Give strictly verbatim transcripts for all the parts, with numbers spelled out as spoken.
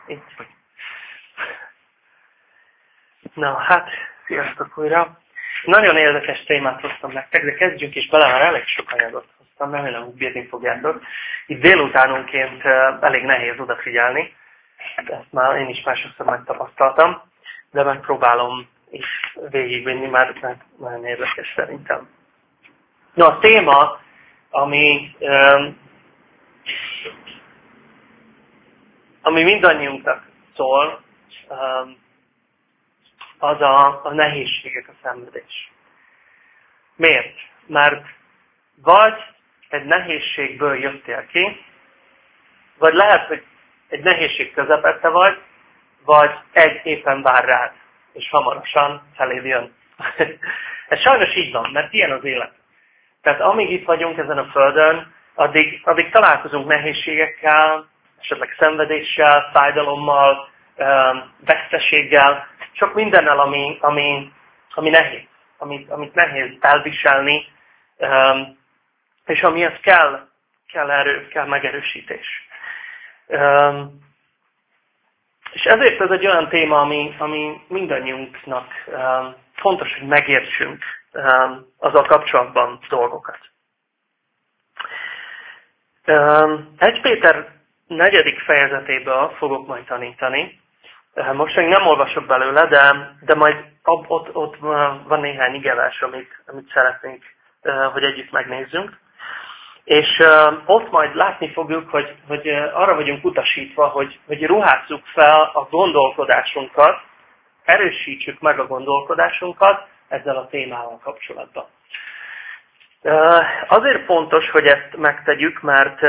Itt vagy. Na, hát, sziasztok újra. Nagyon érdekes témát hoztam nektek, de kezdjünk is bele, mert elég sok anyagot hoztam, remélem, hogy bírni fogjátok. Itt délutánonként elég nehéz odafigyelni, ezt már én is másokszor megtapasztaltam, de megpróbálom is végigvinni, mert, mert nagyon érdekes szerintem. Na, a téma, ami, um, ami mindannyiunknak szól, um, az a, a nehézségek, a szenvedés. Miért? Mert vagy egy nehézségből jöttél ki, vagy lehet, hogy egy nehézség közepette vagy, vagy egy éppen vár rád, és hamarosan feléd jön. Ez sajnos így van, mert ilyen az élet. Tehát amíg itt vagyunk ezen a földön, addig, addig találkozunk nehézségekkel, esetleg szenvedéssel, fájdalommal, veszteséggel, sok mindennel, ami, ami, ami nehéz, amit, amit nehéz elviselni, és amihez kell, kell erő, kell megerősítés. És ezért ez egy olyan téma, ami, ami mindannyiunknak fontos, hogy megértsünk azzal kapcsolatban dolgokat. Egy Péter negyedik fejezetéből fogok majd tanítani. Most még nem olvasok belőle, de, de majd ott, ott van néhány igevers, amit, amit szeretnénk, hogy együtt megnézzünk. És ott majd látni fogjuk, hogy, hogy arra vagyunk utasítva, hogy, hogy ruházzuk fel a gondolkodásunkat, erősítsük meg a gondolkodásunkat ezzel a témával kapcsolatban. Azért fontos, hogy ezt megtegyük, mert,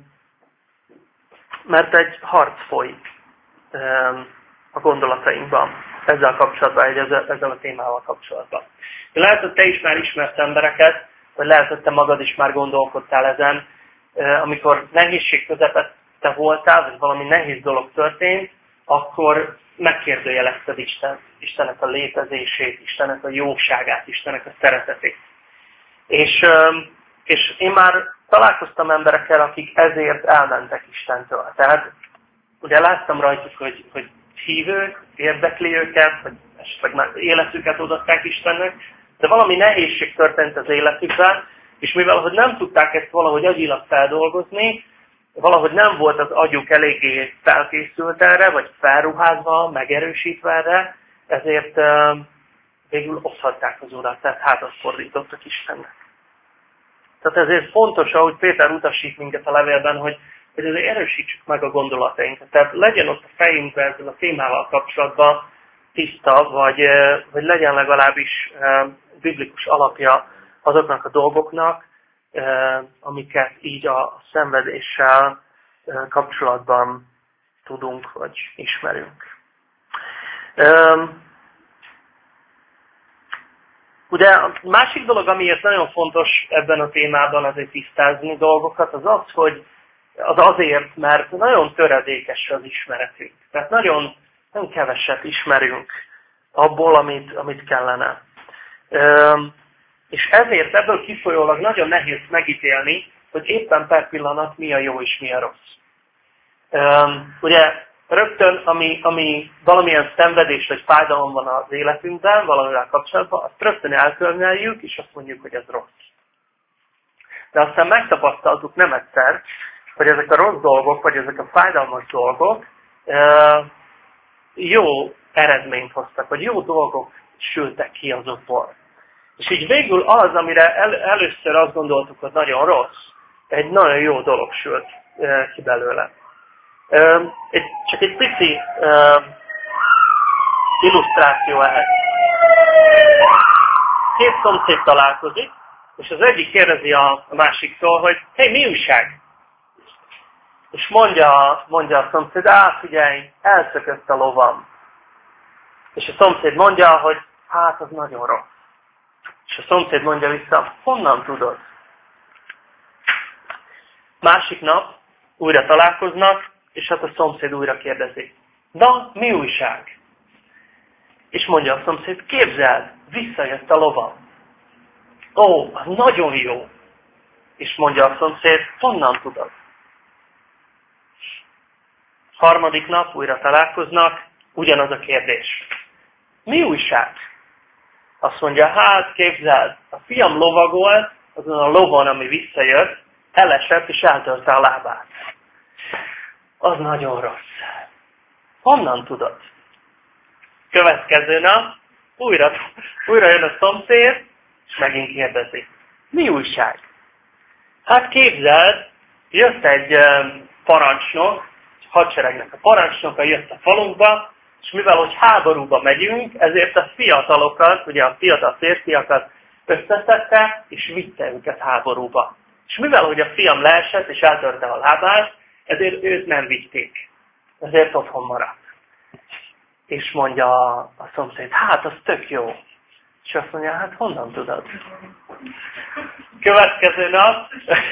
mert egy harc folyik a gondolatainkban ezzel kapcsolatban, ezzel a témával kapcsolatban. Lehet, hogy te is már ismersz embereket, vagy lehet, hogy te magad is már gondolkodtál ezen, amikor nehézség közepette voltál, vagy valami nehéz dolog történt, akkor megkérdőjelezted Isten, Istennek a létezését, Istennek a jóságát, Istennek a szeretetét. És, és én már találkoztam emberekkel, akik ezért elmentek Istentől. Tehát ugye láttam rajtuk, hogy, hogy hívők, érdekli őket, hogy esetleg már életüket odaadták Istennek, de valami nehézség történt az életükben, és mivel hogy nem tudták ezt valahogy agyilag feldolgozni, valahogy nem volt az agyuk eléggé felkészült erre, vagy felruházva, megerősítve erre, ezért uh, végül oszthatták az Urat, tehát hátat fordítottak Istennek. Tehát ezért fontos, ahogy Péter utasít minket a levélben, hogy, hogy ezért erősítsük meg a gondolatainkat. Tehát legyen ott a fejünkben ezzel a témával kapcsolatban tiszta, vagy, vagy legyen legalábbis uh, biblikus alapja azoknak a dolgoknak, uh, amiket így a, a szenvedéssel uh, kapcsolatban tudunk, vagy ismerünk. Um, Ugye a másik dolog, amiért nagyon fontos ebben a témában azért tisztázni dolgokat, az az, hogy az azért, mert nagyon töredékes az ismeretünk. Tehát nagyon, nagyon keveset ismerünk abból, amit, amit kellene. Üm, és ezért ebből kifolyólag nagyon nehéz megítélni, hogy éppen per pillanat mi a jó és mi a rossz. Üm, ugye rögtön, ami, ami valamilyen szenvedés vagy fájdalom van az életünkben, valamivel kapcsolatban, azt rögtön elkülöneljük, és azt mondjuk, hogy ez rossz. De aztán megtapasztaltuk nem egyszer, hogy ezek a rossz dolgok, vagy ezek a fájdalmas dolgok jó eredményt hoztak, vagy jó dolgok sültek ki azokból. És így végül az, amire el, először azt gondoltuk, hogy nagyon rossz, egy nagyon jó dolog sült ki belőle. Uh, egy, csak egy pici uh, illusztráció ehhez. Két szomszéd találkozik, és az egyik kérdezi a másiktól, hogy hé, mi újság? És mondja, mondja a szomszéd, á, figyelj, elszökött a lovam. És a szomszéd mondja, hogy hát, az nagyon rossz. És a szomszéd mondja vissza, honnan tudod? Másik nap újra találkoznak, és hát a szomszéd újra kérdezi. Na, mi újság? És mondja a szomszéd, képzeld, visszajött a lovam. Ó, az nagyon jó. És mondja a szomszéd, honnan tudod? harmadik nap újra találkoznak, ugyanaz a kérdés. Mi újság? Azt mondja, hát képzeld, a fiam lovagolt, azon a lovon, ami visszajött, elesett és eltörte a lábát. Az nagyon rossz. Honnan tudod? Következő nap újra, újra jön a szomszéd, és megint kérdezi. Mi újság? Hát képzeld, jött egy parancsnok, hadseregnek a parancsnoka jött a falunkba, és mivel, hogy háborúba megyünk, ezért a fiatalokat, ugye a fiatal férfiakat összeszedte, és vitte őket háborúba. És mivel, hogy a fiam leesett, és eltörte a lábát, ezért őt nem vitték. Ezért otthon maradt. És mondja a szomszéd, hát az tök jó. És azt mondja, hát honnan tudod? Következő nap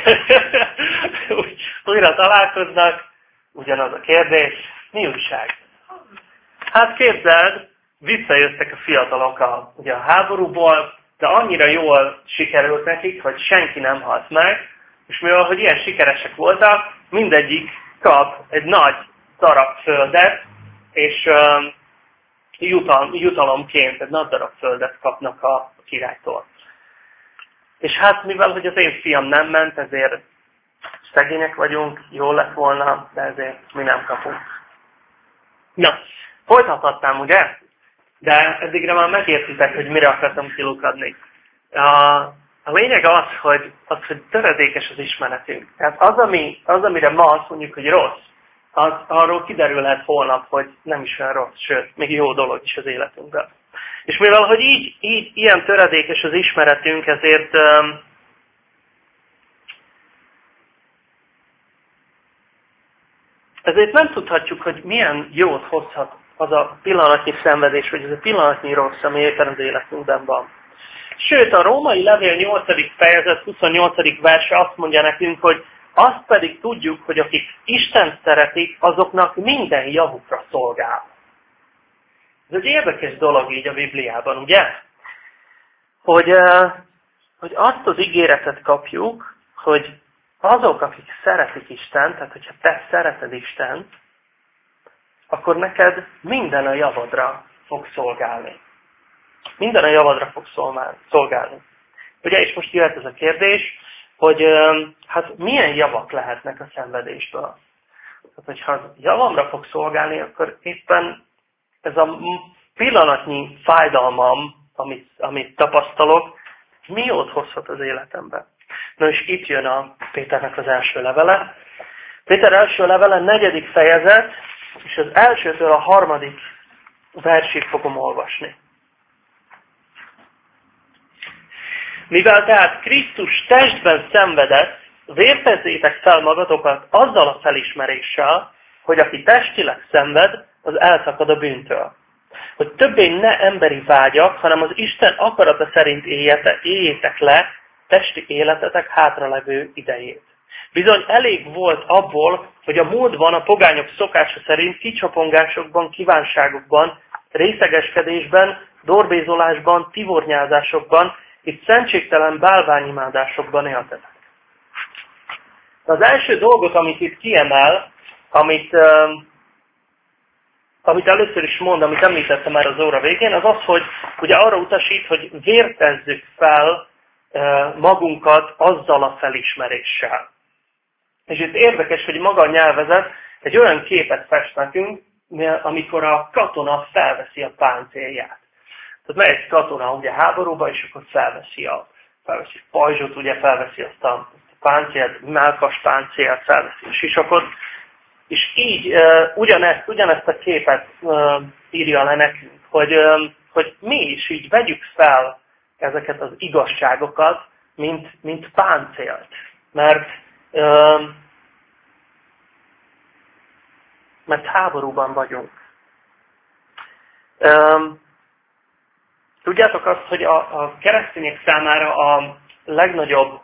újra találkoznak, ugyanaz a kérdés, mi újság? Hát képzeld, visszajöttek a fiatalok a, ugye a háborúból, de annyira jól sikerült nekik, hogy senki nem halt meg, és mivel, hogy ilyen sikeresek voltak, mindegyik kap egy nagy darab földet, és um, jutal, jutalomként egy nagy darab földet kapnak a királytól. És hát mivel, hogy az én fiam nem ment, ezért szegények vagyunk, jó lett volna, de ezért mi nem kapunk. Na, folytathatnám, ugye? De eddigre már megértitek, hogy mire akartam kilukadni. A, a lényeg az, hogy, az, hogy töredékes az ismeretünk. Tehát az, ami, az, amire ma azt mondjuk, hogy rossz, az, arról kiderülhet holnap, hogy nem is olyan rossz, sőt, még jó dolog is az életünkben. És mivel, hogy így, így ilyen töredékes az ismeretünk, ezért um, ezért nem tudhatjuk, hogy milyen jót hozhat az a pillanatnyi szenvedés, vagy az a pillanatnyi rossz, ami éppen az életünkben van. Sőt, a római levél nyolcadik fejezet huszonnyolcadik verse azt mondja nekünk, hogy azt pedig tudjuk, hogy akik Istent szeretik, azoknak minden javukra szolgál. Ez egy érdekes dolog így a Bibliában, ugye? Hogy, hogy azt az ígéretet kapjuk, hogy azok, akik szeretik Istent, tehát hogyha te szereted Istent, akkor neked minden a javadra fog szolgálni. Minden a javadra fog szolgálni. Ugye, és most jöhet ez a kérdés, hogy hát milyen javak lehetnek a szenvedésből. Tehát, hogyha javamra fog szolgálni, akkor éppen ez a pillanatnyi fájdalmam, amit, amit tapasztalok, mi jót hozhat az életemben. Na és itt jön a Péternek az első levele. Péter első levele, negyedik fejezet, és az elsőtől a harmadik versig fogom olvasni. Mivel tehát Krisztus testben szenvedett, vértezzétek fel magatokat azzal a felismeréssel, hogy aki testileg szenved, az elszakad a bűntől. Hogy többé ne emberi vágyak, hanem az Isten akarata szerint éljétek le testi életetek hátralevő idejét. Bizony elég volt abból, hogy a múltban a pogányok szokása szerint kicsapongásokban, kívánságokban, részegeskedésben, dorbézolásban, tivornyázásokban és szentségtelen bálványimádásokban éltetek. Az első dolgot, amit itt kiemel, amit, uh, amit először is mond, amit említettem már az óra végén, az az, hogy ugye arra utasít, hogy vértezzük fel uh, magunkat azzal a felismeréssel. És itt érdekes, hogy maga a nyelvezet egy olyan képet fest nekünk, amikor a katona felveszi a páncélját. Tehát megy egy katona ugye háborúba, és akkor felveszi a, felveszi a pajzsot, ugye felveszi azt a, azt a páncélt, mellkas páncélt, felveszi a sisakot, és így uh, ugyanezt, ugyanezt a képet uh, írja le nekünk, hogy, uh, hogy mi is így vegyük fel ezeket az igazságokat, mint, mint páncélt. Mert, uh, mert háborúban vagyunk. Um, Tudjátok azt, hogy a, a keresztények számára a legnagyobb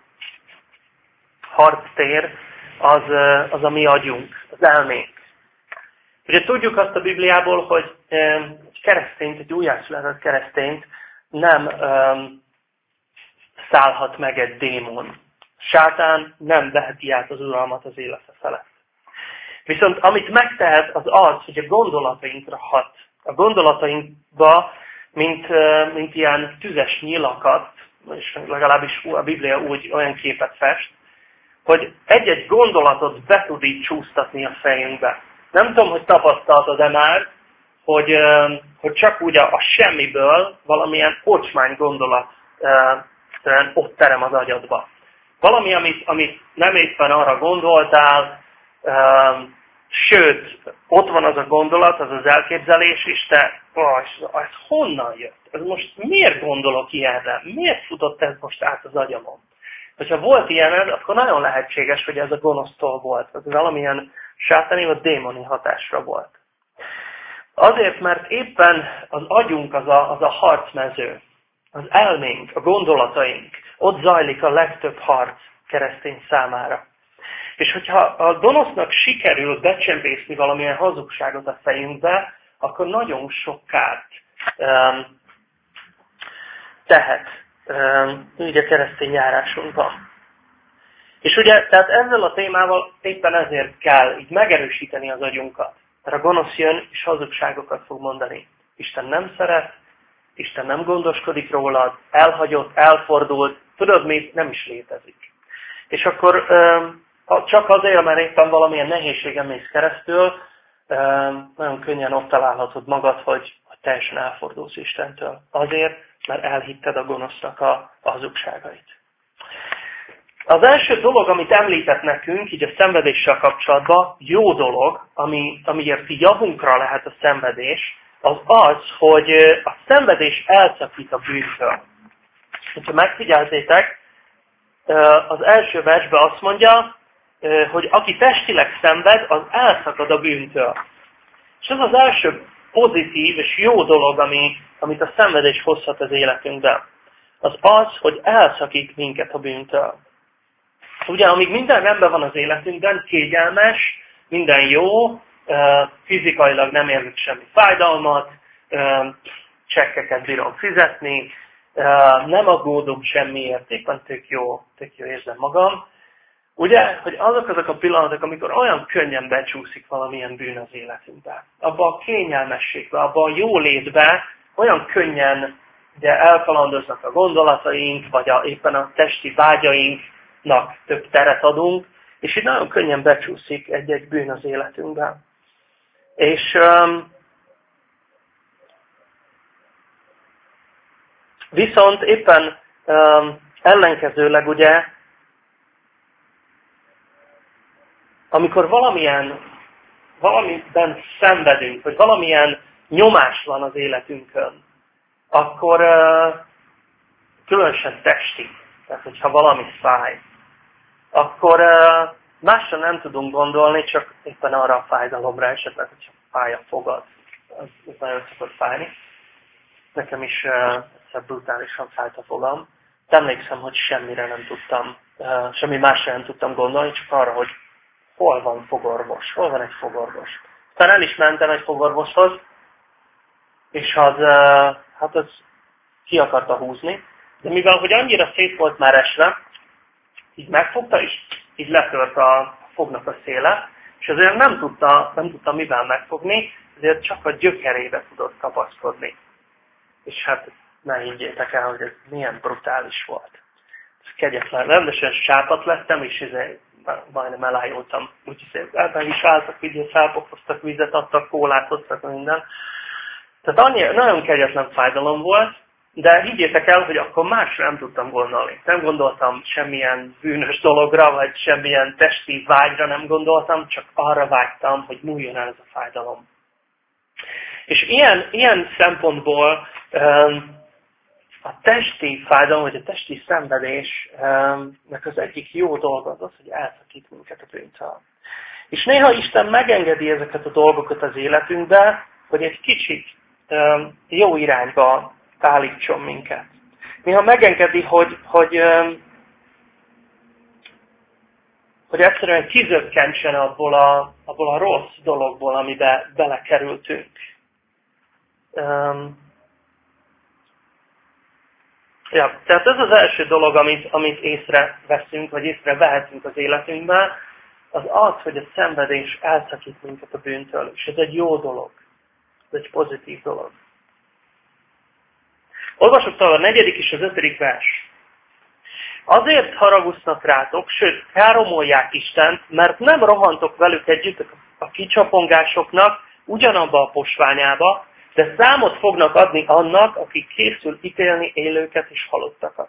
harctér az, az a mi agyunk, az elménk. Ugye tudjuk azt a Bibliából, hogy egy keresztényt, egy újjászületett keresztényt nem um, szállhat meg egy démon. Sátán nem veheti át az uralmat az élete felett. Viszont amit megtehet, az az, hogy a gondolatainkra hat. A gondolatainkba, mint, mint ilyen tüzes nyilakat, és legalábbis a Biblia úgy olyan képet fest, hogy egy-egy gondolatot be tud így csúsztatni a fejünkbe. Nem tudom, hogy tapasztaltad-e már, hogy, hogy csak úgy a, a semmiből valamilyen ocsmány gondolat ott terem az agyadba. Valami, amit, amit nem éppen arra gondoltál, sőt, ott van az a gondolat, az az elképzelés is, te, ó, ez honnan jött? Ez most miért gondolok ilyenre? Miért futott ez most át az agyamon? Hogyha volt ilyened, akkor nagyon lehetséges, hogy ez a gonosztól volt. Ez valamilyen sátáni vagy démoni hatásra volt. Azért, mert éppen az agyunk az a, az a harcmező. Az elménk, a gondolataink. Ott zajlik a legtöbb harc keresztény számára. És hogyha a gonosznak sikerül becsempészni valamilyen hazugságot a fejünkbe, akkor nagyon sok kárt um, tehet um, így a keresztény járásunkban. És ugye, tehát ezzel a témával éppen ezért kell így megerősíteni az agyunkat. Mert a gonosz jön, és hazugságokat fog mondani. Isten nem szeret, Isten nem gondoskodik rólad, elhagyott, elfordult, tudod mit? Nem is létezik. És akkor um, csak azért, mert éppen valamilyen nehézségen mész keresztül, nagyon könnyen ott találhatod magad, hogy teljesen elfordulsz Istentől. Azért, mert elhitted a gonosznak a hazugságait. Az első dolog, amit említett nekünk, így a szenvedéssel kapcsolatban, jó dolog, ami, amiért javunkra lehet a szenvedés, az az, hogy a szenvedés elszakít a bűntől. Ha megfigyeltétek, az első versben azt mondja, hogy aki testileg szenved, az elszakad a bűntől. És ez az első pozitív és jó dolog, ami, amit a szenvedés hozhat az életünkben. Az az, hogy elszakít minket a bűntől. Ugye, amíg minden rendben van az életünkben, kényelmes, minden jó, fizikailag nem érzek semmi fájdalmat, csekkeket bírom fizetni, nem aggódom semmiért, éppen tök jó, tök jó érzem magam. Ugye, hogy azok azok a pillanatok, amikor olyan könnyen becsúszik valamilyen bűn az életünkbe. Abba a kényelmességbe, abba a jólétbe olyan könnyen ugye, elkalandoznak a gondolataink, vagy a, éppen a testi vágyainknak több teret adunk, és így nagyon könnyen becsúszik egy-egy bűn az életünkben. És um, viszont éppen um, ellenkezőleg ugye, amikor valamilyen, valamiben szenvedünk, vagy valamilyen nyomás van az életünkön, akkor uh, különösen testi, tehát hogyha valami fáj, akkor uh, másra nem tudunk gondolni, csak éppen arra a fájdalomra, esetleg, hogyha fáj a fogad, az, az nagyon szokott fájni. Nekem is uh, egyszer brutálisan fájt a fogam. De emlékszem, hogy semmire nem tudtam, uh, semmi másra nem tudtam gondolni, csak arra, hogy hol van fogorvos, hol van egy fogorvos. Aztán el is mentem egy fogorvoshoz, és az, uh, hát az ki akarta húzni, de mivel, hogy annyira szét volt már esve, így megfogta, és így letört a fognak a széle, és azért nem tudta, nem tudta mivel megfogni, ezért csak a gyökerébe tudott kapaszkodni. És hát ne higgyétek el, hogy ez milyen brutális volt. Ez kegyetlen. Rendesen sápat lettem, és ezért majdnem elájultam. Úgyhogy ebben is álltak, így felpofoztak vizet, adtak kólát, hoztak minden. Tehát annyi, nagyon kegyetlen fájdalom volt, de higgyétek el, hogy akkor másra nem tudtam gondolni. Nem gondoltam semmilyen bűnös dologra, vagy semmilyen testi vágyra nem gondoltam, csak arra vágytam, hogy múljon el ez a fájdalom. És ilyen, ilyen szempontból um, a testi fájdalom, vagy a testi szenvedésnek az egyik jó dolga az az, hogy elszakít minket a bűntől. És néha Isten megengedi ezeket a dolgokat az életünkbe, hogy egy kicsit um, jó irányba állítson minket. Néha megengedi, hogy, hogy, um, hogy egyszerűen kizökkentsen abból a, abból a rossz dologból, amiben belekerültünk. Um, ja, tehát ez az első dolog, amit, amit észreveszünk, vagy észrevehetünk az életünkben, az az, hogy a szenvedés elszakít minket a bűntől, és ez egy jó dolog. Ez egy pozitív dolog. Olvasok tovább a negyedik és az ötödik vers. Azért haragusznak rátok, sőt, káromolják Istent, mert nem rohantok velük együtt a kicsapongásoknak ugyanabba a posványába, de számot fognak adni annak, akik készül ítélni élőket és halottakat.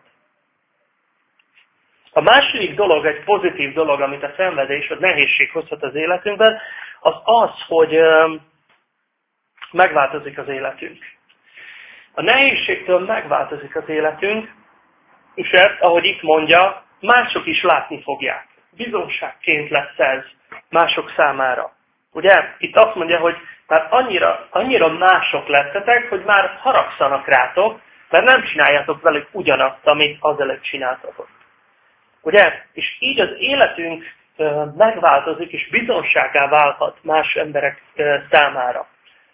A második dolog, egy pozitív dolog, amit a szenvedés, a nehézség hozhat az életünkben, az az, hogy megváltozik az életünk. A nehézségtől megváltozik az életünk, és ezt, ahogy itt mondja, mások is látni fogják. Bizonságként lesz ez mások számára. Ugye? Itt azt mondja, hogy már annyira, annyira mások lettetek, hogy már haragszanak rátok, mert nem csináljátok velük ugyanazt, amit azelőtt csináltatok. Ugye? És így az életünk megváltozik, és bizonságá válhat más emberek számára.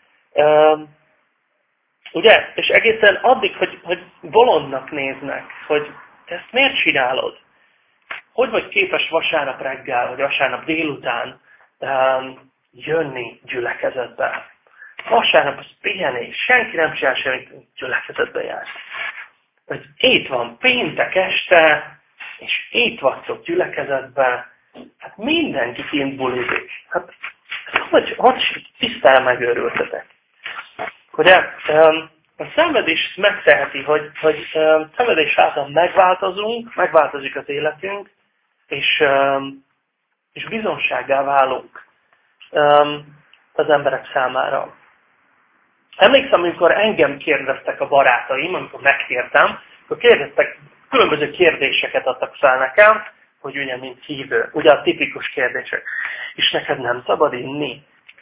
Ugye? És egészen addig, hogy, hogy bolondnak néznek, hogy te ezt miért csinálod? Hogy vagy képes vasárnap reggel, vagy vasárnap délután um, jönni gyülekezetbe? Vasárnap az pihenés, senki nem csinál semmit, gyülekezetbe jár. Hogy itt van péntek este, és itt vagytok gyülekezetbe, hát mindenki kint bulizik. Hát hogy, hogy tisztán megőrültetek? Ugye, a szenvedés megteheti, hogy, hogy szenvedés által megváltozunk, megváltozik az életünk, és, és bizonsággá válunk az emberek számára. Emlékszem, amikor engem kérdeztek a barátaim, amikor megkértem, akkor kérdeztek, különböző kérdéseket adtak fel nekem, hogy ugye, mint hívő, ugye a tipikus kérdések. És neked nem szabad inni?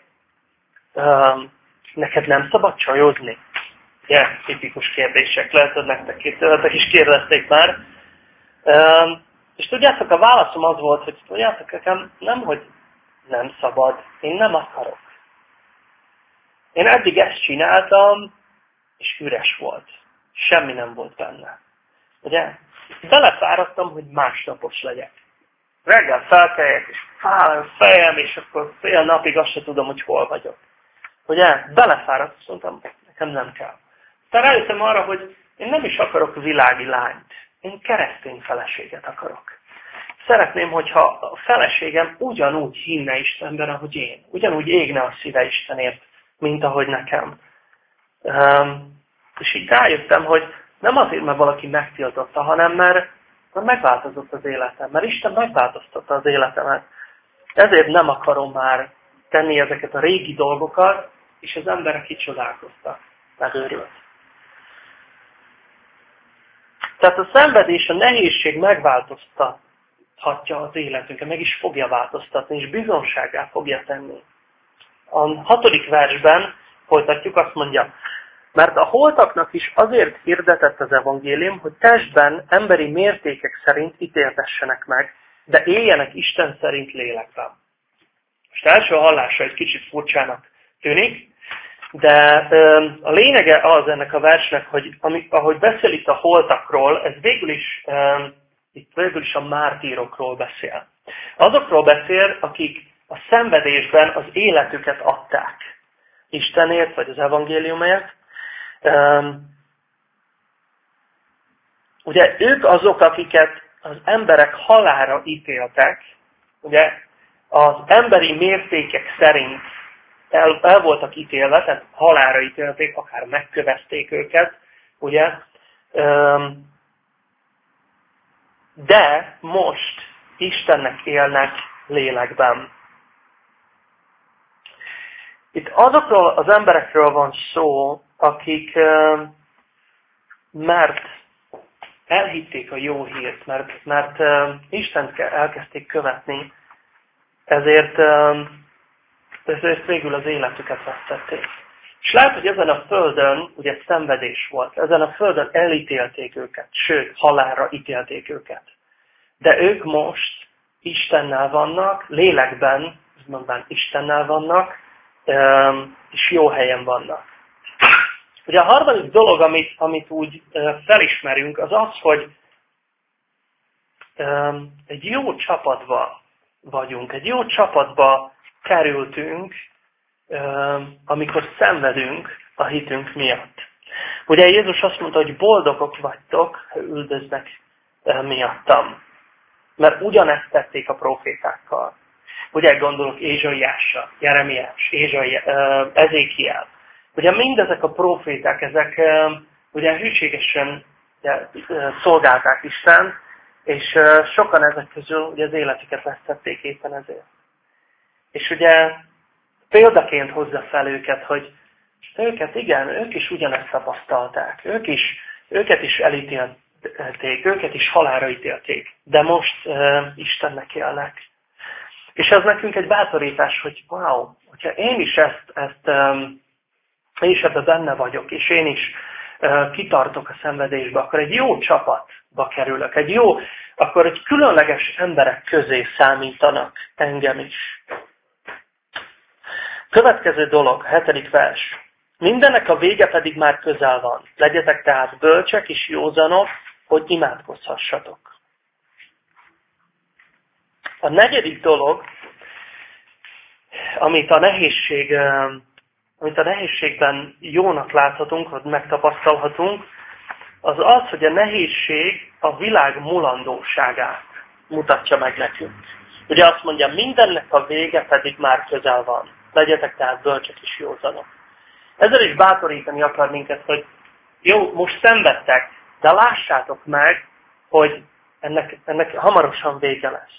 Neked nem szabad csajozni? Ilyen tipikus kérdések. Lehet, hogy nektek kétszeretek is kérdezték már. Um, és tudjátok, a válaszom az volt, hogy tudjátok, nekem nem, hogy nem szabad, én nem akarok. Én eddig ezt csináltam, és üres volt. Semmi nem volt benne. Ugye? Belefáradtam, hogy másnapos legyek. Reggel felkeljek, és fáj a fejem, és akkor fél napig azt se tudom, hogy hol vagyok. Ugye? Belefáradt, azt mondtam, nekem nem kell. Aztán rájöttem arra, hogy én nem is akarok világi lányt. Én keresztény feleséget akarok. Szeretném, hogyha a feleségem ugyanúgy hinne Istenben, ahogy én. Ugyanúgy égne a szíve Istenért, mint ahogy nekem. Um, és így rájöttem, hogy nem azért, mert valaki megtiltotta, hanem mert, mert megváltozott az életem. Mert Isten megváltoztatta az életemet. Ezért nem akarom már tenni ezeket a régi dolgokat, és az emberek így csodálkoztak. Megőrült. Tehát a szenvedés, a nehézség megváltoztathatja az életünket, meg is fogja változtatni, és bizonsággá fogja tenni. A hatodik versben folytatjuk, azt mondja, mert a holtaknak is azért hirdetett az evangélium, hogy testben emberi mértékek szerint ítéltessenek meg, de éljenek Isten szerint lélekben. Most első hallásra egy kicsit furcsának tűnik, de a lényege az ennek a versnek, hogy ami, ahogy beszél itt a holtakról, ez végül is, itt végül is a mártírokról beszél. Azokról beszél, akik a szenvedésben az életüket adták Istenért, vagy az evangéliumért. Ugye ők azok, akiket az emberek halálra ítéltek, ugye az emberi mértékek szerint el, el voltak ítélve, tehát halálra ítélték, akár megkövezték őket, ugye. De most Istennek élnek lélekben. Itt azokról az emberekről van szó, akik mert elhitték a jó hírt, mert, mert Istent elkezdték követni, ezért, ezért végül az életüket vesztették. És lehet, hogy ezen a földön ugye szenvedés volt, ezen a földön elítélték őket, sőt, halálra ítélték őket. De ők most Istennel vannak, lélekben, mondván Istennel vannak, és jó helyen vannak. Ugye a harmadik dolog, amit, amit úgy felismerünk, az az, hogy egy jó csapatban vagyunk. Egy jó csapatba kerültünk, amikor szenvedünk a hitünk miatt. Ugye Jézus azt mondta, hogy boldogok vagytok, ha üldöznek miattam. Mert ugyanezt tették a profétákkal. Ugye gondolok Ézsaiásra, Jeremiás, Ézsai, Ezékiel. Ugye mindezek a proféták, ezek ugye hűségesen ugye, szolgálták Istent, és sokan ezek közül ugye az életüket vesztették éppen ezért. És ugye példaként hozza fel őket, hogy őket igen, ők is ugyanezt tapasztalták. Ők is, őket is elítélték, őket is halálra ítélték. De most uh, Istennek élnek. És ez nekünk egy bátorítás, hogy wow, hogyha én is ezt, ezt um, én is ebben benne vagyok, és én is uh, kitartok a szenvedésbe, akkor egy jó csapatba kerülök. Egy jó, akkor egy különleges emberek közé számítanak engem is. Következő dolog, hetedik vers. Mindennek a vége pedig már közel van. Legyetek tehát bölcsek és józanok, hogy imádkozhassatok. A negyedik dolog, amit a nehézség, amit a nehézségben jónak láthatunk, vagy megtapasztalhatunk, az az, hogy a nehézség a világ mulandóságát mutatja meg nekünk. Ugye azt mondja, mindennek a vége pedig már közel van. Legyetek tehát bölcsek és józanok. Ezzel is bátorítani akar minket, hogy jó, most szenvedtek, de lássátok meg, hogy ennek, ennek hamarosan vége lesz.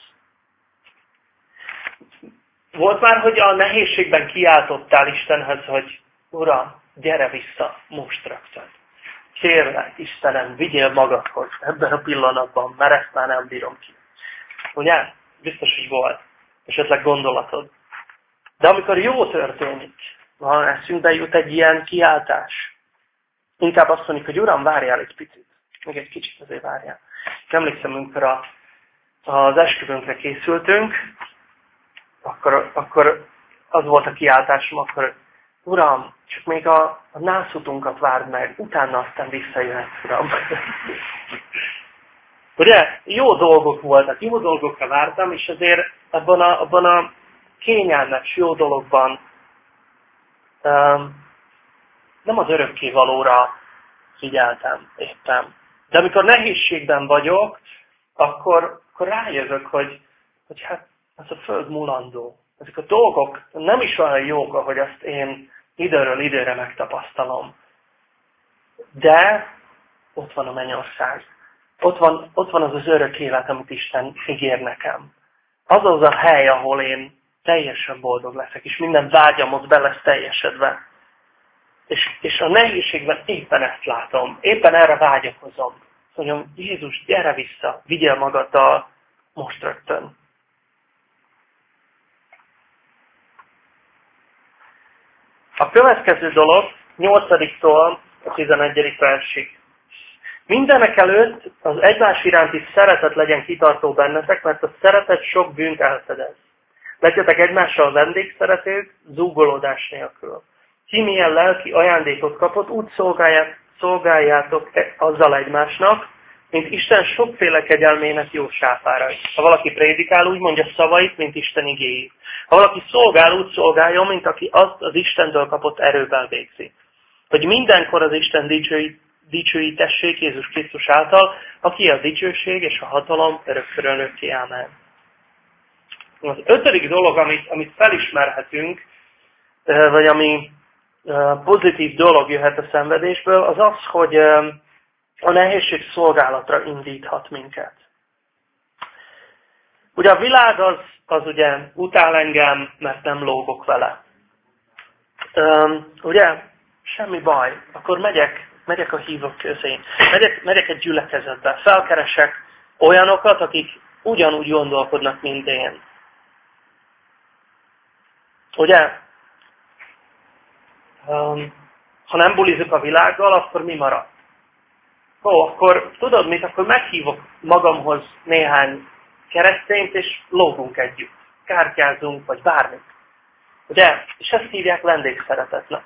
Volt már, hogy a nehézségben kiáltottál Istenhez, hogy Uram, gyere vissza, most rögtön. Kérlek, Istenem, vigyél magadhoz ebben a pillanatban, mert ezt már nem bírom ki. Ugye? Biztos, hogy volt. Esetleg gondolatod. De amikor jó történik, van eszünkbe jut egy ilyen kiáltás. Inkább azt mondjuk, hogy Uram, várjál egy picit. Még egy kicsit azért várjál. Emlékszem, amikor a, az esküvőnkre készültünk, akkor, akkor az volt a kiáltásom, akkor Uram, csak még a, a nászutunkat várd meg, utána aztán visszajöhetsz, Uram. Ugye? Jó dolgok voltak, jó dolgokra vártam, és azért abban a, abban a kényelmes, jó dologban um, nem az örökkévalóra figyeltem éppen. De amikor nehézségben vagyok, akkor, akkor rájövök, hogy, hogy hát ez a föld mulandó. Ezek a dolgok nem is olyan jók, ahogy azt én időről időre megtapasztalom. De ott van a mennyország. Ott van, ott van az az örök élet, amit Isten ígér nekem. Az az a hely, ahol én teljesen boldog leszek, és minden vágyam ott be lesz teljesedve. És, és a nehézségben éppen ezt látom. Éppen erre vágyakozom. Mondjam, Jézus, gyere vissza, vigyél magaddal most rögtön. A következő dolog, nyolcadiktól a tizenegyedik versig. Mindenek előtt az egymás iránti szeretet legyen kitartó bennetek, mert a szeretet sok bűnt elfedez. Legyetek egymással vendégszeretők, zúgolódás nélkül. Ki milyen lelki ajándékot kapott, úgy szolgáljátok azzal egymásnak, mint Isten sokféle kegyelmének jó sáfárai. Ha valaki prédikál, úgy mondja szavait, mint Isten igéit. Ha valaki szolgál, úgy szolgáljon, mint aki azt az Istentől kapott erővel végzi. Hogy mindenkor az Isten dicsőít, dicsőítessék Jézus Krisztus által, aki a dicsőség és a hatalom örökkörön örökké. Ámen. Az ötödik dolog, amit, amit felismerhetünk, vagy ami pozitív dolog jöhet a szenvedésből, az az, hogy a nehézség szolgálatra indíthat minket. Ugye a világ az, az ugye utál engem, mert nem lógok vele. Üm, ugye? Semmi baj. Akkor megyek, megyek a hívók közé. Megyek, megyek egy gyülekezetbe. Felkeresek olyanokat, akik ugyanúgy gondolkodnak, mint én. Ugye? Um, ha nem bulizok a világgal, akkor mi marad? Ó, akkor tudod mit? Akkor meghívok magamhoz néhány keresztényt, és lógunk együtt. Kártyázunk, vagy bármit. Ugye? És ezt hívják vendégszeretetnek.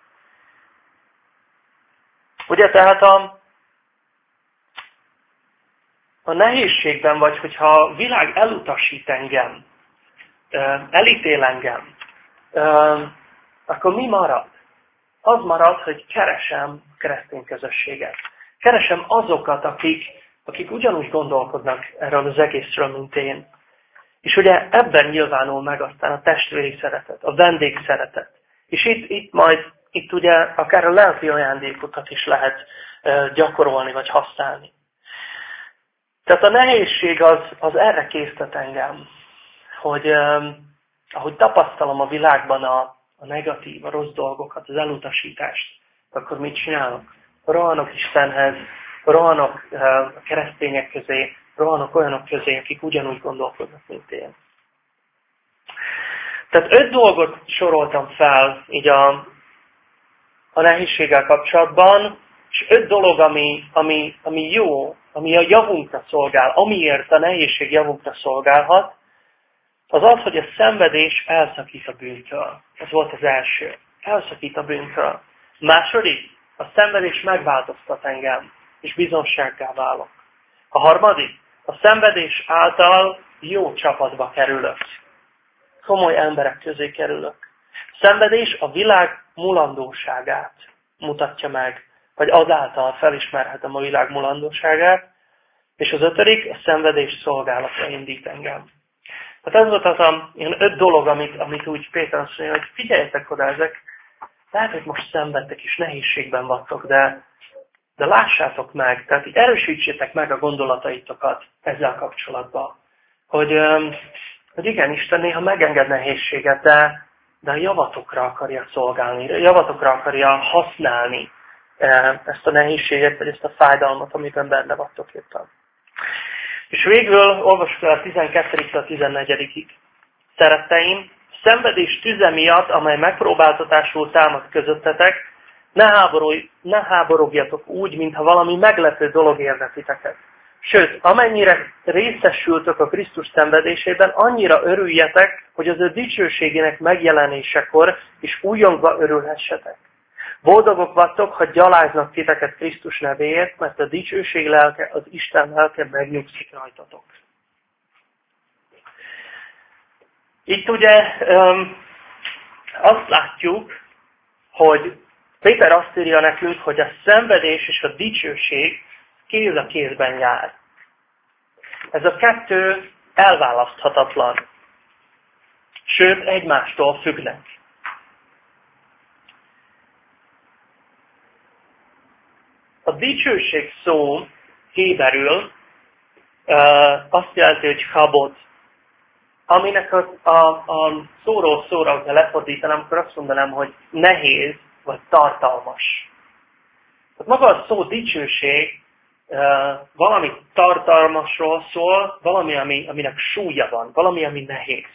Ugye, tehát a, a nehézségben vagy, hogyha a világ elutasít engem, elítél engem, akkor mi marad? Az marad, hogy keresem a keresztény közösséget. Keresem azokat, akik, akik ugyanúgy gondolkodnak erről az egészről, mint én. És ugye ebben nyilvánul meg aztán a testvéri szeretet, a vendég szeretet. És itt, itt majd, itt ugye akár a lelki ajándékokat is lehet gyakorolni, vagy használni. Tehát a nehézség az, az erre késztet engem, hogy eh, ahogy tapasztalom a világban a, a negatív, a rossz dolgokat, az elutasítást, akkor mit csinálok? Rohanok Istenhez, rohanok eh, a keresztények közé, rohanok olyanok közé, akik ugyanúgy gondolkodnak, mint én. Tehát öt dolgot soroltam fel így a, a nehézséggel kapcsolatban, és öt dolog, ami, ami, ami jó, ami a javunkra szolgál, amiért a nehézség javunkra szolgálhat, az az, hogy a szenvedés elszakít a bűntől. Ez volt az első. Elszakít a bűntől. Második, a szenvedés megváltoztat engem, és bizonsággá válok. A harmadik, a szenvedés által jó csapatba kerülök. Komoly emberek közé kerülök. A szenvedés a világ mulandóságát mutatja meg, vagy azáltal felismerhetem a világ mulandóságát, és az ötödik, a szenvedés szolgálatra indít engem. Hát ez volt az a ilyen öt dolog, amit, amit úgy Péter azt mondja, hogy figyeljetek oda, ezek lehet, hogy most szenvedtek és nehézségben vagytok, de, de lássátok meg, tehát így erősítsétek meg a gondolataitokat ezzel kapcsolatban. Hogy, hogy igen, Isten néha megenged nehézséget, de, de a javatokra akarja szolgálni, a javatokra akarja használni ezt a nehézséget, vagy ezt a fájdalmat, amiben benne vagytok éppen. És végül olvassuk el a tizenkettőtől a tizennégyedikig. Szeretteim, szenvedés tüze miatt, amely megpróbáltatásul támad közöttetek, ne, háborulj, ne háborogjatok úgy, mintha valami meglepő dolog érne titeket. Sőt, amennyire részesültök a Krisztus szenvedésében, annyira örüljetek, hogy az ő dicsőségének megjelenésekor is újongva örülhessetek. Boldogok vagytok, ha gyaláznak titeket Krisztus nevéért, mert a dicsőség lelke, az Isten lelke megnyugszik rajtatok. Itt ugye um, azt látjuk, hogy Péter azt írja nekünk, hogy a szenvedés és a dicsőség kéz a kézben jár. Ez a kettő elválaszthatatlan. Sőt, egymástól függnek. A dicsőség szó héberül azt jelenti, hogy habot, aminek a, a, a szóról szóra, hogyha lefordítanám, akkor azt mondanám, hogy nehéz vagy tartalmas. Tehát maga a szó dicsőség valami tartalmasról szól, valami, ami, aminek súlya van, valami, ami nehéz.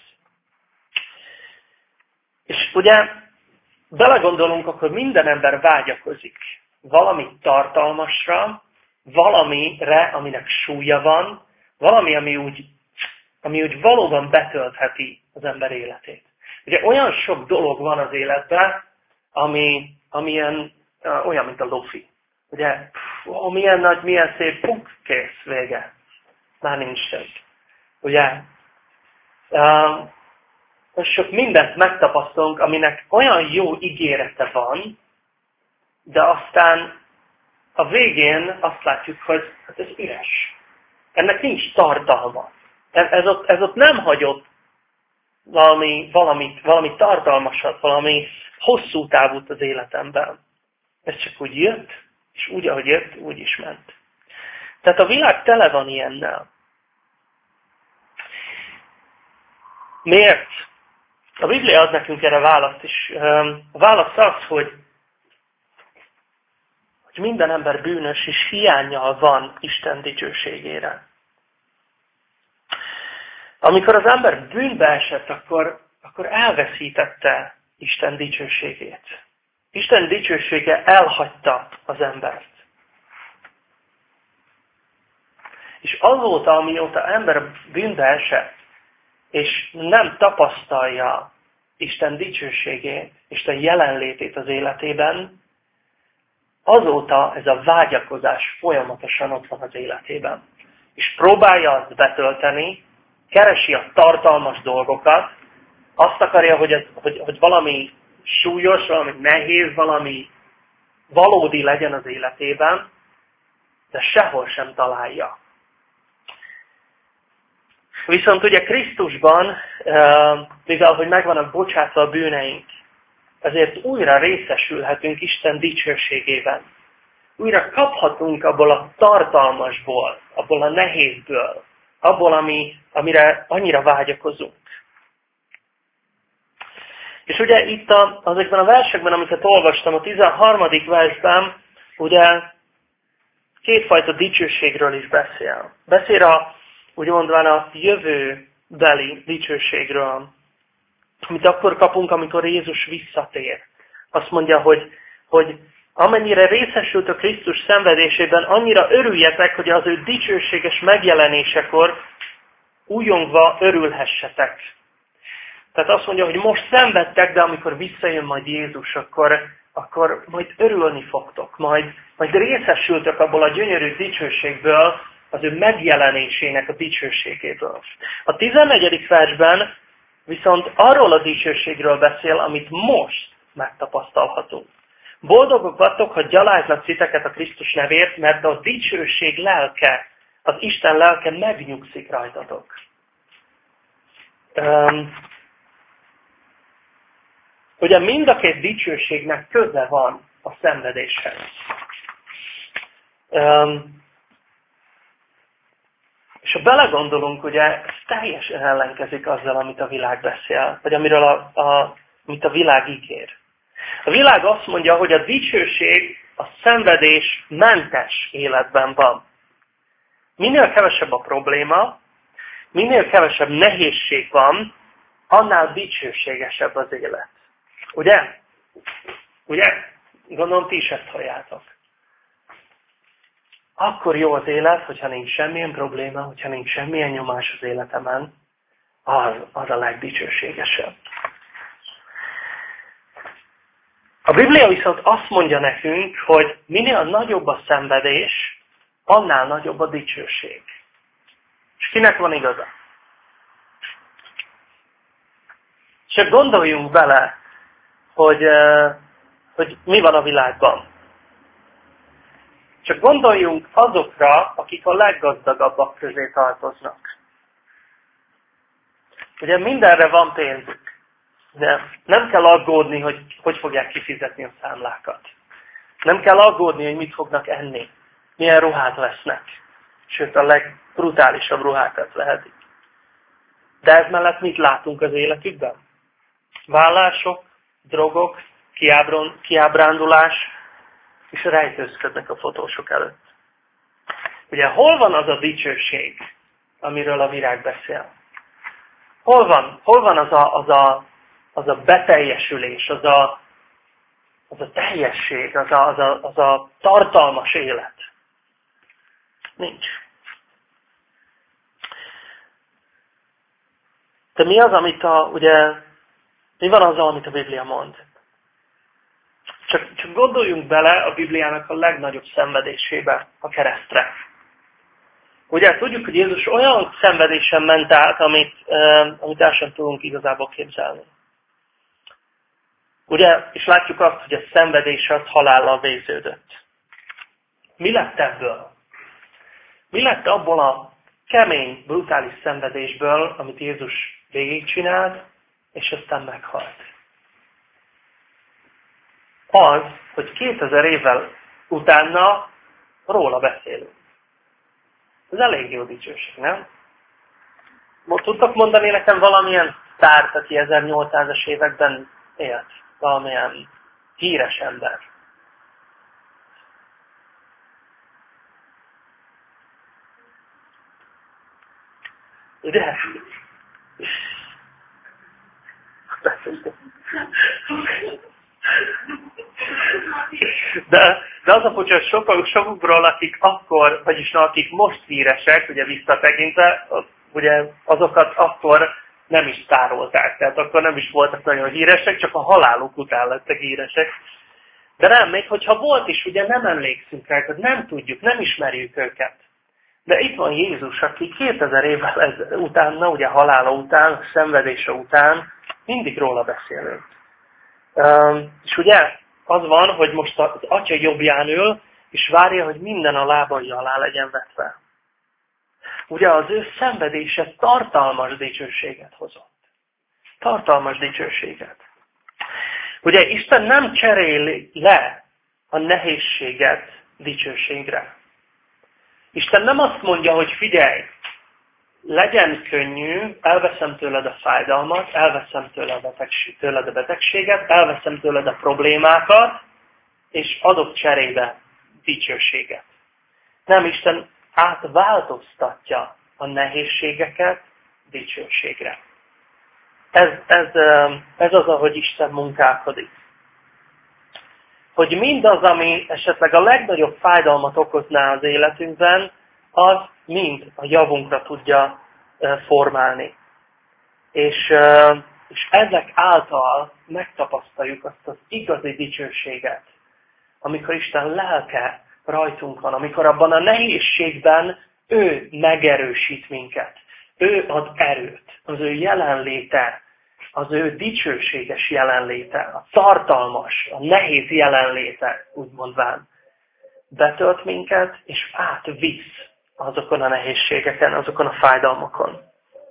És ugye belegondolunk, akkor minden ember vágyakozik valami tartalmasra, valamire, aminek súlya van, valami, ami úgy, ami úgy valóban betöltheti az ember életét. Ugye olyan sok dolog van az életben, ami, ami ilyen, olyan, mint a lofi. Ugye, ó, milyen nagy, milyen szép, puk, kész, vége. Már nincs több. Ugye, uh, sok mindent megtapasztalunk, aminek olyan jó ígérete van, de aztán a végén azt látjuk, hogy hát ez üres. Ennek nincs tartalma. Ez, ez, ott, ez ott nem hagyott valami, valamit, valami tartalmasat, valami hosszú távút az életemben. Ez csak úgy jött, és úgy, ahogy jött, úgy is ment. Tehát a világ tele van ilyennel. Miért? A Biblia ad nekünk erre választ, és a válasz az, hogy hogy minden ember bűnös és hiánnyal van Isten dicsőségére. Amikor az ember bűnbe esett, akkor, akkor elveszítette Isten dicsőségét. Isten dicsősége elhagyta az embert. És azóta, amióta ember bűnbe esett, és nem tapasztalja Isten dicsőségét, Isten jelenlétét az életében, azóta ez a vágyakozás folyamatosan ott van az életében. És próbálja azt betölteni, keresi a tartalmas dolgokat, azt akarja, hogy, ez, hogy, hogy valami súlyos, valami nehéz, valami valódi legyen az életében, de sehol sem találja. Viszont ugye Krisztusban, mivel hogy megvannak bocsátva a bűneink, ezért újra részesülhetünk Isten dicsőségében. Újra kaphatunk abból a tartalmasból, abból a nehézből, abból, ami, amire annyira vágyakozunk. És ugye itt a, azokban a versekben, amiket olvastam, a tizenharmadik versben, ugye kétfajta dicsőségről is beszél. Beszél a, úgy mondván a jövőbeli dicsőségről, amit akkor kapunk, amikor Jézus visszatér. Azt mondja, hogy, hogy amennyire részesült a Krisztus szenvedésében, annyira örüljetek, hogy az ő dicsőséges megjelenésekor újongva örülhessetek. Tehát azt mondja, hogy most szenvedtek, de amikor visszajön majd Jézus, akkor, akkor majd örülni fogtok, majd, majd részesültök abból a gyönyörű dicsőségből, az ő megjelenésének a dicsőségéből. A tizennegyedik versben viszont arról a dicsőségről beszél, amit most megtapasztalhatunk. Boldogok vagytok, ha gyaláznak titeket a Krisztus nevért, mert a dicsőség lelke, az Isten lelke megnyugszik rajtatok. Um, ugye mind a két dicsőségnek köze van a szenvedéshez. Um, és ha belegondolunk, ugye, ez teljesen ellenkezik azzal, amit a világ beszél, vagy amiről a, a, amit a világ ígér. A világ azt mondja, hogy a dicsőség a szenvedés mentes életben van. Minél kevesebb a probléma, minél kevesebb nehézség van, annál dicsőségesebb az élet. Ugye? Ugye? Gondolom, ti is ezt halljátok. Akkor jó az élet, hogyha nincs semmilyen probléma, hogyha nincs semmilyen nyomás az életemen, az, az a legdicsőségesebb. A Biblia viszont azt mondja nekünk, hogy minél nagyobb a szenvedés, annál nagyobb a dicsőség. És kinek van igaza? Csak gondoljunk bele, hogy, hogy mi van a világban. Csak gondoljunk azokra, akik a leggazdagabbak közé tartoznak. Ugye mindenre van pénzük. De nem kell aggódni, hogy hogy fogják kifizetni a számlákat. Nem kell aggódni, hogy mit fognak enni. Milyen ruhát vesznek. Sőt, a legbrutálisabb ruhákat vehetik. De ez mellett mit látunk az életükben? Vállások, drogok, kiábrándulás, és rejtőzködnek a fotósok előtt. Ugye hol van az a dicsőség, amiről a virág beszél? Hol van, hol van az, a, az, a, az a beteljesülés, az a, az a teljesség, az a, az, a, az a tartalmas élet? Nincs. De mi az, amit a, ugye, mi van azzal, amit a Biblia mond? Csak, csak gondoljunk bele a Bibliának a legnagyobb szenvedésébe, a keresztre. Ugye tudjuk, hogy Jézus olyan szenvedésen ment át, amit, eh, amit el sem tudunk igazából képzelni. Ugye, és látjuk azt, hogy a szenvedés az halállal végződött. Mi lett ebből? Mi lett abból a kemény, brutális szenvedésből, amit Jézus végigcsinált, és aztán meghalt? Az, hogy kétezer évvel utána róla beszélünk. Ez elég jó dicsőség, nem? Tudtok mondani nekem valamilyen sztárt, aki ezernyolcszázas években élt? Valamilyen híres ember. Ugye? De, de az a furcsa, hogy sokak, sokukról, akik akkor, vagyis akik most híresek, ugye visszatekintve, ugye azokat akkor nem is tárolták. Tehát akkor nem is voltak nagyon híresek, csak a haláluk után lettek híresek. De nem, még hogyha volt is, ugye nem emlékszünk rá, nem tudjuk, nem ismerjük őket. De itt van Jézus, aki kétezer évvel ez, utána, ugye halála után, szenvedése után mindig róla beszélünk. Um, és ugye az van, hogy most az Atya jobbján ül, és várja, hogy minden a lábai alá legyen vetve. Ugye az ő szenvedése tartalmas dicsőséget hozott. Tartalmas dicsőséget. Ugye Isten nem cseréli le a nehézséget dicsőségre. Isten nem azt mondja, hogy figyelj, legyen könnyű, elveszem tőled a fájdalmat, elveszem tőled a, betegség, tőled a betegséget, elveszem tőled a problémákat, és adok cserébe dicsőséget. Nem, Isten átváltoztatja a nehézségeket dicsőségre. Ez, ez, ez az, ahogy Isten munkálkodik. Hogy mindaz, ami esetleg a legnagyobb fájdalmat okozná az életünkben, az mind a javunkra tudja formálni. És, és ezek által megtapasztaljuk azt az igazi dicsőséget, amikor Isten lelke rajtunk van, amikor abban a nehézségben ő megerősít minket. Ő ad erőt, az ő jelenléte, az ő dicsőséges jelenléte, a tartalmas, a nehéz jelenléte, úgy mondván, betölt minket, és átvisz azokon a nehézségeken, azokon a fájdalmakon.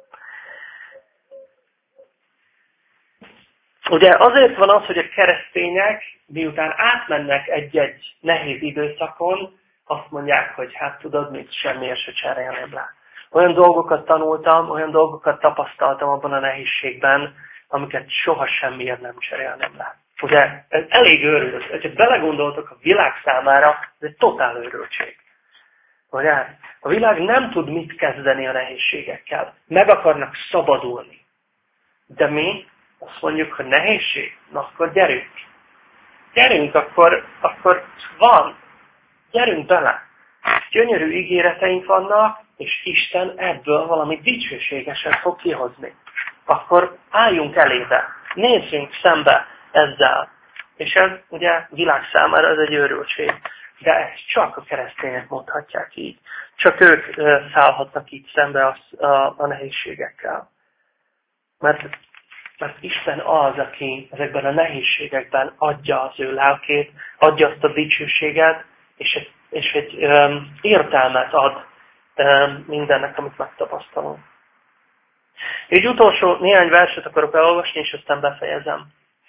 Ugye azért van az, hogy a keresztények, miután átmennek egy-egy nehéz időszakon, azt mondják, hogy hát tudod mit, semmiért se cserélném le. Olyan dolgokat tanultam, olyan dolgokat tapasztaltam abban a nehézségben, amiket soha semmiért nem cserélném le. Ugye ez elég őrült. Ha belegondoltok, a világ számára ez egy totál őrültség. Ugye? A világ nem tud mit kezdeni a nehézségekkel. Meg akarnak szabadulni. De mi azt mondjuk, hogy nehézség, na akkor gyerünk. Gyerünk, akkor, akkor van. Gyerünk bele. Gyönyörű ígéreteink vannak, és Isten ebből valami dicsőségesen fog kihozni. Akkor álljunk elébe. Nézzünk szembe ezzel. És ez ugye világ számára ez egy őrültség. De ezt csak a keresztények mondhatják így. Csak ők szállhatnak így szembe a, a, a nehézségekkel. Mert, mert Isten az, aki ezekben a nehézségekben adja az ő lelkét, adja azt a dicsőséget, és egy, és egy um, értelmet ad um, mindennek, amit megtapasztalunk. Így utolsó néhány verset akarok elolvasni, és aztán befejezem.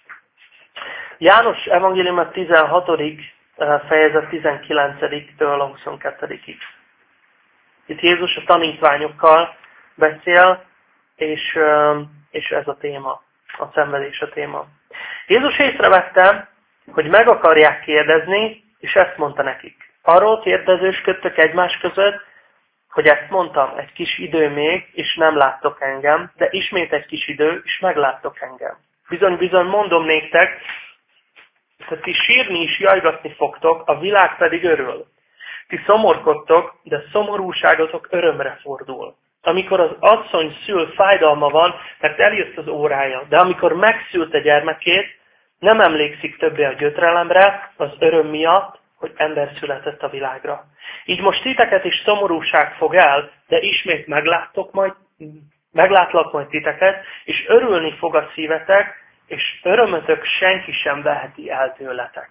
János evangélium a tizenhatodik fejezet tizenkilencediktől a huszonkettedikig. Itt Jézus a tanítványokkal beszél, és, és ez a téma, a szenvedés a téma. Jézus észrevette, hogy meg akarják kérdezni, és ezt mondta nekik. Arról kérdezősködtök egymás között, hogy ezt mondtam, egy kis idő még, és nem láttok engem, de ismét egy kis idő, és megláttok engem. Bizony-bizony mondom néktek, hogy ti sírni is jajgatni fogtok, a világ pedig örül. Ti szomorkodtok, de szomorúságotok örömre fordul. Amikor az asszony szül, fájdalma van, mert eljött az órája, de amikor megszülte gyermekét, nem emlékszik többé a gyötrelemre, az öröm miatt, hogy ember született a világra. Így most titeket is szomorúság fog el, de ismét megláttok majd, meglátlak majd titeket, és örülni fog a szívetek, és örömötök senki sem veheti el tőletek.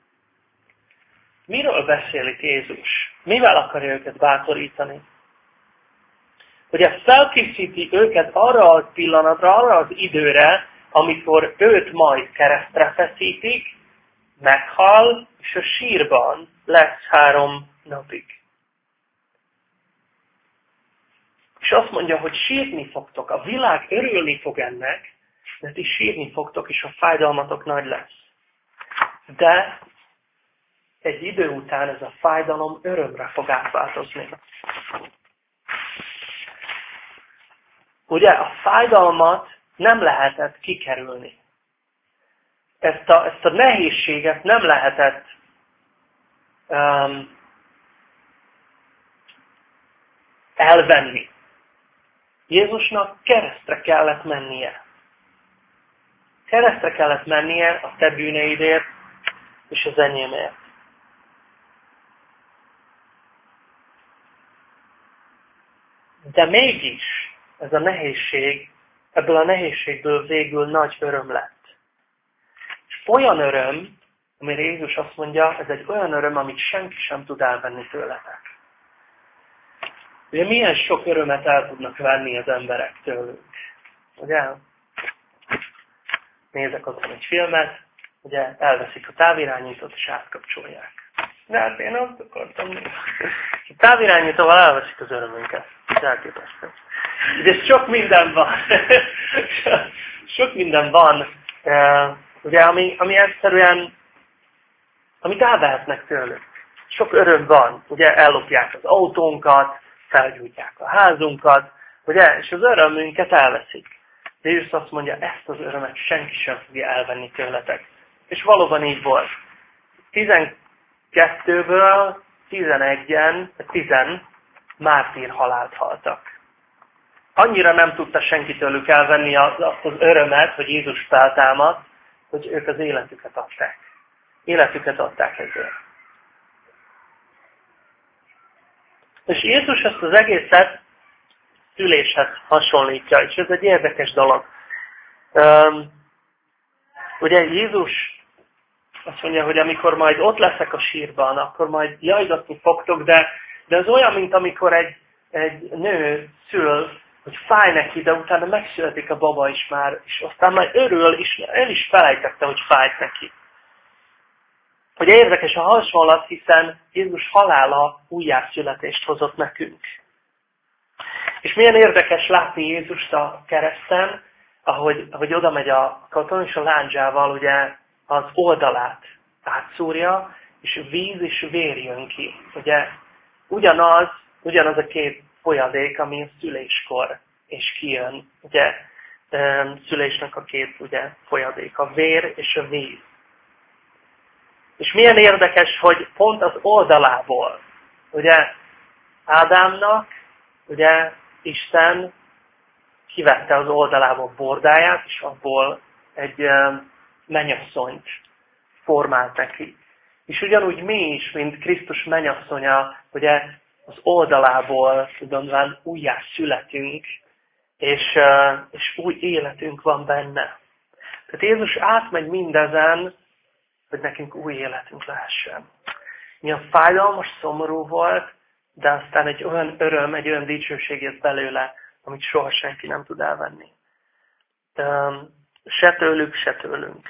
Miről beszél itt Jézus? Mivel akarja őket bátorítani? Ugye felkészíti őket arra a pillanatra, arra az időre, amikor őt majd keresztre feszítik, meghal, és a sírban lesz három napig. És azt mondja, hogy sírni fogtok, a világ örülni fog ennek, de ti sírni fogtok, és a fájdalmatok nagy lesz. De egy idő után ez a fájdalom örömre fog átváltozni. Ugye a fájdalmat nem lehetett kikerülni. Ezt a, ezt a nehézséget nem lehetett um, elvenni. Jézusnak keresztre kellett mennie. Keresztre kellett mennie a te bűneidért és az enyémért. De mégis ez a nehézség, ebből a nehézségből végül nagy öröm lett. És olyan öröm, amire Jézus azt mondja, ez egy olyan öröm, amit senki sem tud elvenni tőletek. Ugye milyen sok örömet el tudnak venni az emberek tőlünk. Ugye? Nézek otthon egy filmet, ugye elveszik a távirányítót és átkapcsolják. De hát én azt akartam nézni. A távirányítóval elveszik az örömünket. Ez elképesztő. Ugye sok minden van. sok minden van, ugye, ami, ami egyszerűen, amit elvehetnek tőlük. Sok öröm van. Ugye ellopják az autónkat, felgyújtják a házunkat, ugye, és az örömünket elveszik. De Jézus azt mondja, ezt az örömet senki sem fogja elvenni tőletek. És valóban így volt. tizenkettőből tizenegyen, tizen mártír halált haltak. Annyira nem tudta senki tőlük elvenni az, az örömet, hogy Jézus feltámadt, hogy ők az életüket adták. Életüket adták ezért. És Jézus ezt az egészet szüléshez hasonlítja, és ez egy érdekes dolog. Um, ugye Jézus azt mondja, hogy amikor majd ott leszek a sírban, akkor majd jajgatni fogtok, de, de az olyan, mint amikor egy, egy nő szül, hogy fáj neki, de utána megszületik a baba is már, és aztán már örül, és el is felejtette, hogy fájt neki. Ugye érdekes a hasonlat, hiszen Jézus halála újjászületést hozott nekünk. És milyen érdekes látni Jézust a kereszten, ahogy, ahogy oda megy a katon, és a lándzsával ugye az oldalát átszúrja, és víz és vér jön ki. Ugye ugyanaz, ugyanaz a két folyadék, ami a szüléskor és kijön. Ugye szülésnek a két ugye, folyadék, a vér és a víz. És milyen érdekes, hogy pont az oldalából, ugye Ádámnak, ugye Isten kivette az oldalából bordáját, és abból egy mennyasszonyt formált neki. És ugyanúgy mi is, mint Krisztus mennyasszonya, ugye az oldalából, tudonván, újjá születünk, és, és új életünk van benne. Tehát Jézus átmegy mindezen, hogy nekünk új életünk lehessen. Milyen fájdalmas, szomorú volt, de aztán egy olyan öröm, egy olyan dicsőség jött belőle, amit soha senki nem tud elvenni. Se tőlük, se tőlünk.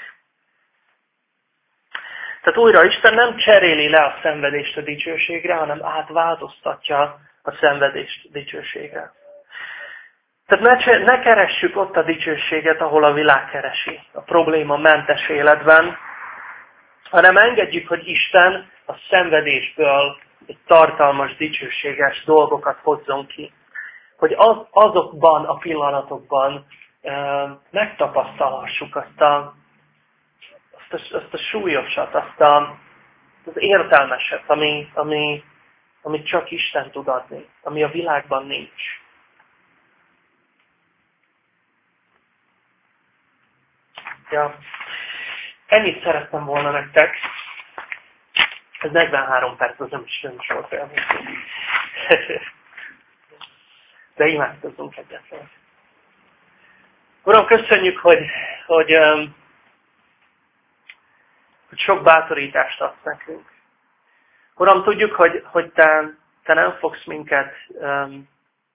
Tehát újra Isten nem cseréli le a szenvedést a dicsőségre, hanem átváltoztatja a szenvedést dicsőségre. Tehát ne, ne keressük ott a dicsőséget, ahol a világ keresi, a probléma mentes életben, hanem engedjük, hogy Isten a szenvedésből egy tartalmas, dicsőséges dolgokat hozzon ki. Hogy az, azokban a pillanatokban e, megtapasztalhassuk azt a, azt a, azt a súlyosat, azt a, az értelmeset, ami, ami, amit csak Isten tud adni, ami a világban nincs. Ja. Ennyit szerettem volna nektek. Ez negyvenhárom perc, az nem is, nem is volt olyan. De imádkozzunk egyetlen. Uram, köszönjük, hogy, hogy, hogy sok bátorítást adsz nekünk. Uram, tudjuk, hogy, hogy te, te nem fogsz minket um,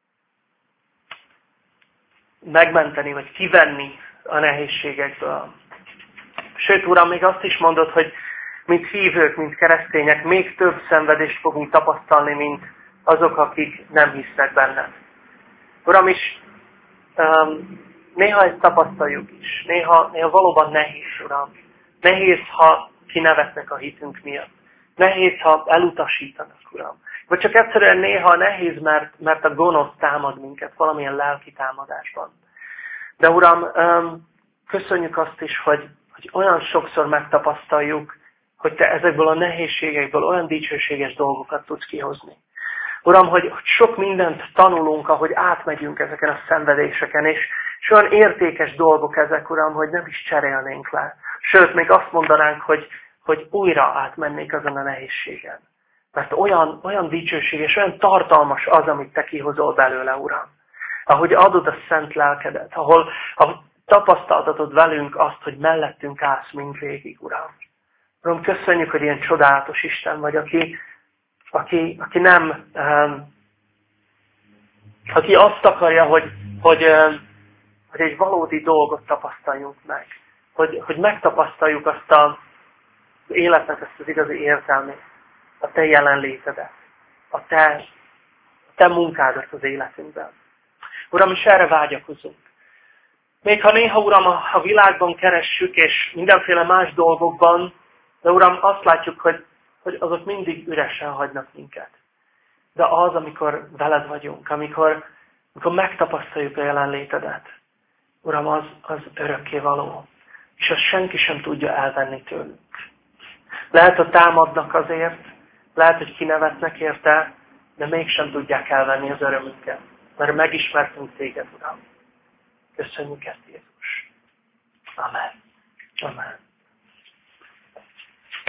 megmenteni, vagy kivenni a nehézségekből. Sőt, Uram, még azt is mondod, hogy mint hívők, mint keresztények, még több szenvedést fogunk tapasztalni, mint azok, akik nem hisznek benned. Uram, is um, néha ezt tapasztaljuk is. Néha, néha valóban nehéz, Uram. Nehéz, ha kinevetnek a hitünk miatt. Nehéz, ha elutasítanak, Uram. Vagy csak egyszerűen néha nehéz, mert, mert a gonosz támad minket valamilyen lelki támadásban. De Uram, um, köszönjük azt is, hogy, hogy olyan sokszor megtapasztaljuk, hogy Te ezekből a nehézségekből olyan dicsőséges dolgokat tudsz kihozni. Uram, hogy sok mindent tanulunk, ahogy átmegyünk ezeken a szenvedéseken, és, és olyan értékes dolgok ezek, Uram, hogy nem is cserélnénk le. Sőt, még azt mondanánk, hogy, hogy újra átmennék azon a nehézségen. Mert olyan, olyan dicsőség és olyan tartalmas az, amit Te kihozol belőle, Uram. Ahogy adod a szent lelkedet, ahol, ahol tapasztaltatod velünk azt, hogy mellettünk állsz mindvégig, Uram. Uram, köszönjük, hogy ilyen csodálatos Isten vagy, aki, aki, aki nem, um, aki azt akarja, hogy, hogy, um, hogy egy valódi dolgot tapasztaljunk meg. Hogy, hogy megtapasztaljuk azt a, az életnek, ezt az igazi értelmét, a Te jelenlétedet, a Te, a te munkádat az életünkben. Uram, és erre vágyakozunk. Még ha néha, Uram, a, a világban keressük, és mindenféle más dolgokban, de Uram, azt látjuk, hogy, hogy azok mindig üresen hagynak minket. De az, amikor veled vagyunk, amikor, amikor megtapasztaljuk a jelenlétedet, Uram, az, az örökké való. És azt senki sem tudja elvenni tőlünk. Lehet, hogy támadnak azért, lehet, hogy kinevetnek érte, de mégsem tudják elvenni az örömünket. Mert megismertünk Téged, Uram. Köszönjük ezt, Jézus. Amen. Amen.